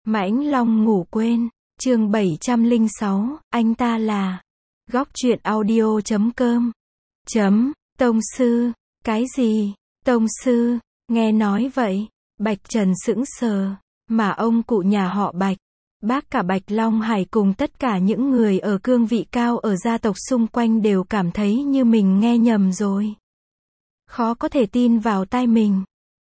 Mãnh Long ngủ quên, chương 706, anh ta là. Góc truyện audio.com. Tông sư, cái gì? Tông sư, nghe nói vậy, Bạch Trần sững sờ, mà ông cụ nhà họ Bạch, bác cả Bạch Long Hải cùng tất cả những người ở cương vị cao ở gia tộc xung quanh đều cảm thấy như mình nghe nhầm rồi. Khó có thể tin vào tai mình.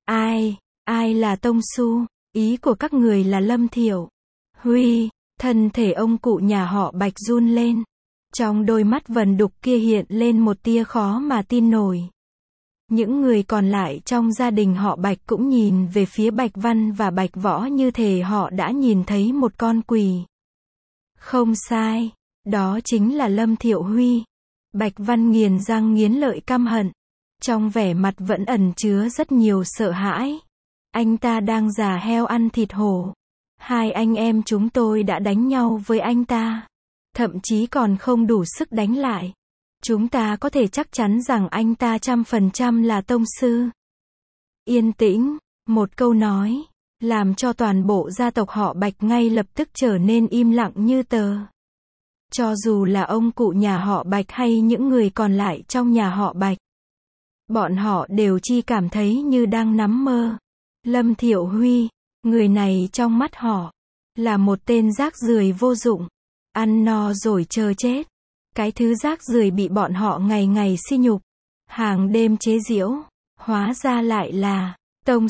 Ai là Tông Su? Ý của các người là Lâm Thiệu Huy. Thân thể ông cụ nhà họ Bạch run lên. Trong đôi mắt vần đục kia hiện lên một tia khó mà tin nổi. Những người còn lại trong gia đình họ Bạch cũng nhìn về phía Bạch Văn và Bạch Võ như thể họ đã nhìn thấy một con quỷ. Không sai, đó chính là Lâm Thiệu Huy. Bạch Văn nghiến răng nghiến lợi căm hận. Trong vẻ mặt vẫn ẩn chứa rất nhiều sợ hãi. Anh ta đang già heo ăn thịt hổ. Hai anh em chúng tôi đã đánh nhau với anh ta. Thậm chí còn không đủ sức đánh lại. Chúng ta có thể chắc chắn rằng anh ta 100% là tông sư. Yên tĩnh, một câu nói, làm cho toàn bộ gia tộc họ Bạch ngay lập tức trở nên im lặng như tờ. Cho dù là ông cụ nhà họ Bạch hay những người còn lại trong nhà họ Bạch. Bọn họ đều chỉ cảm thấy như đang nằm mơ. Lâm Thiệu Huy, người này trong mắt họ, là một tên rác rưởi vô dụng. Ăn no rồi chờ chết. Cái thứ rác rưởi bị bọn họ ngày ngày sỉ nhục, hàng đêm chế giễu, hóa ra lại là tông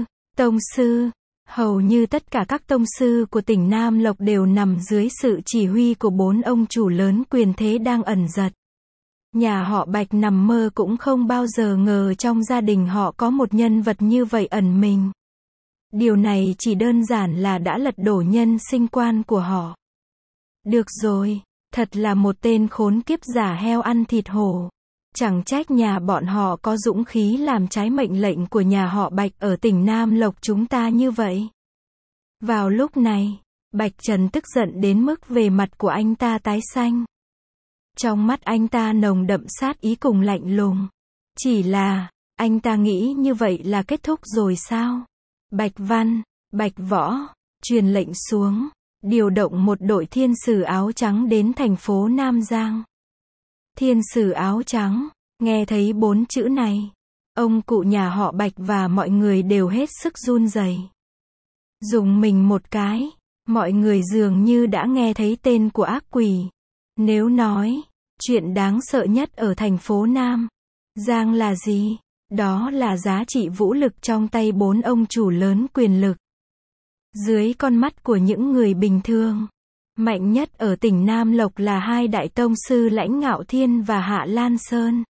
sư. Hầu như tất cả các tông sư của tỉnh Nam Lộc đều nằm dưới sự chỉ huy của 4 ông chủ lớn quyền thế đang ẩn giật. Nhà họ Bạch nằm mơ cũng không bao giờ ngờ trong gia đình họ có một nhân vật như vậy ẩn mình. Điều này chỉ đơn giản là đã lật đổ nhân sinh quan của họ. Được rồi, thật là một tên khốn kiếp giả heo ăn thịt hổ. Chẳng trách nhà bọn họ có dũng khí làm trái mệnh lệnh của nhà họ Bạch ở tỉnh Nam Lộc chúng ta như vậy. Vào lúc này, Bạch Trần tức giận đến mức về mặt của anh ta tái xanh. Trong mắt anh ta nồng đậm sát ý cùng lạnh lùng. Chỉ là, anh ta nghĩ như vậy là kết thúc rồi sao? Bạch Văn, Bạch Võ, truyền lệnh xuống, điều động một đội thiên sử áo trắng đến thành phố Nam Giang. Thiên sử áo trắng, nghe thấy 4 chữ này, ông cụ nhà họ Bạch và mọi người đều hết sức run rẩy. Dùng mình một cái, mọi người dường như đã nghe thấy tên của ác quỷ. Nếu nói, chuyện đáng sợ nhất ở thành phố Nam Giang là gì? Đó là giá trị vũ lực trong tay 4 ông chủ lớn quyền lực. Dưới con mắt của những người bình thường, mạnh nhất ở tỉnh Nam Lộc là 2 đại tông sư Lãnh Ngạo Thiên và Hạ Lan Sơn.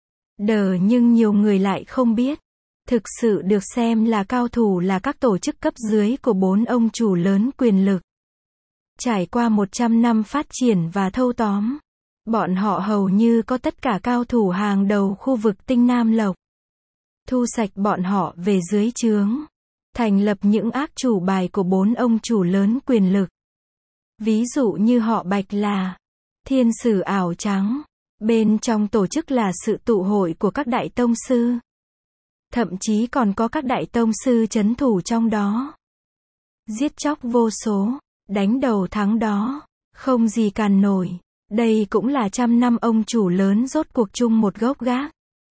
Nhưng nhiều người lại không biết, thực sự được xem là cao thủ là các tổ chức cấp dưới của 4 ông chủ lớn quyền lực. Trải qua 100 năm phát triển và thâu tóm, bọn họ hầu như có tất cả cao thủ hàng đầu khu vực tinh Nam Lộc. Thu sạch bọn họ về dưới trướng, thành lập những ác chủ bài của 4 ông chủ lớn quyền lực. Ví dụ như họ Bạch là thiên sử ảo trắng, bên trong tổ chức là sự tụ hội của các đại tông sư. Thậm chí còn có các đại tông sư trấn thủ trong đó. Giết chóc vô số, đánh đầu thắng đó, không gì cản nổi. Đây cũng là 100 năm ông chủ lớn rốt cuộc chung một gốc gác.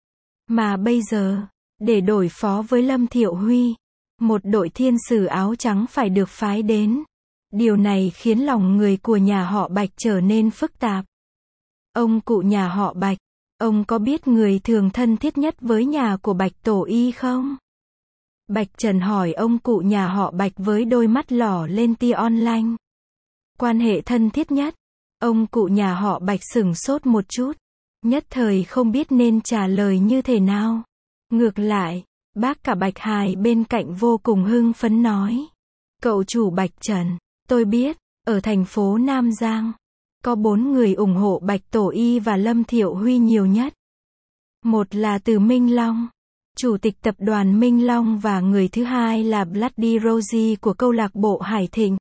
Mà bây giờ, để đối phó với Lâm Thiệu Huy, một đội thiên sử áo trắng phải được phái đến. Điều này khiến lòng người của nhà họ Bạch trở nên phức tạp. Ông cụ nhà họ Bạch, ông có biết người thường thân thiết nhất với nhà của Bạch Tổ Y không? Bạch Trần hỏi ông cụ nhà họ Bạch với đôi mắt lỏ lên tia online. Quan hệ thân thiết nhất? Ông cụ nhà họ Bạch sửng sốt một chút, nhất thời không biết nên trả lời như thế nào. Ngược lại, bác cả Bạch Hải bên cạnh vô cùng hưng phấn nói. Cậu chủ Bạch Trần, tôi biết, ở thành phố Nam Giang, có 4 người ủng hộ Bạch Tổ Y và Lâm Thiệu Huy nhiều nhất. Một là Từ Minh Long, chủ tịch tập đoàn Minh Long, và người thứ hai là Bloody Rosie của câu lạc bộ Hải Thịnh.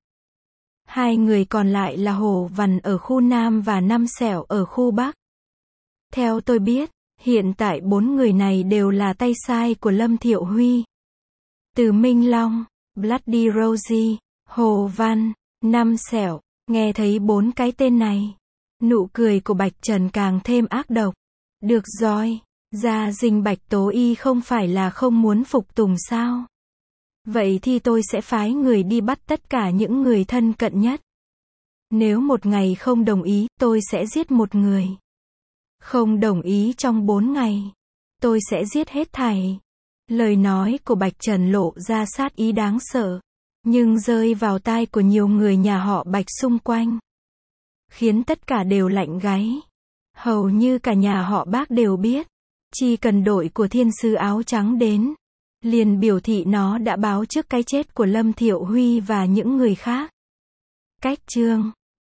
2 người còn lại là Hồ Vằn ở khu Nam và Năm Sẹo ở khu Bắc. Theo tôi biết, hiện tại 4 người này đều là tay sai của Lâm Thiệu Huy. Từ Minh Long, Bloody Rosie, Hồ Văn, Năm Sẹo, nghe thấy 4 cái tên này. Nụ cười của Bạch Trần càng thêm ác độc. Được rồi, Gia Dinh Bạch Tố Y không phải là không muốn phục tùng sao? Vậy thì tôi sẽ phái người đi bắt tất cả những người thân cận nhất. Nếu một ngày không đồng ý, tôi sẽ giết một người. Không đồng ý trong 4 ngày, tôi sẽ giết hết thảy. Lời nói của Bạch Trần lộ ra sát ý đáng sợ, nhưng rơi vào tai của nhiều người nhà họ Bạch xung quanh, khiến tất cả đều lạnh gáy. Hầu như cả nhà họ Bác đều biết, chỉ cần đội của thiên sứ áo trắng đến, liền biểu thị nó đã báo trước cái chết của Lâm Thiệu Huy và những người khác. Cách chương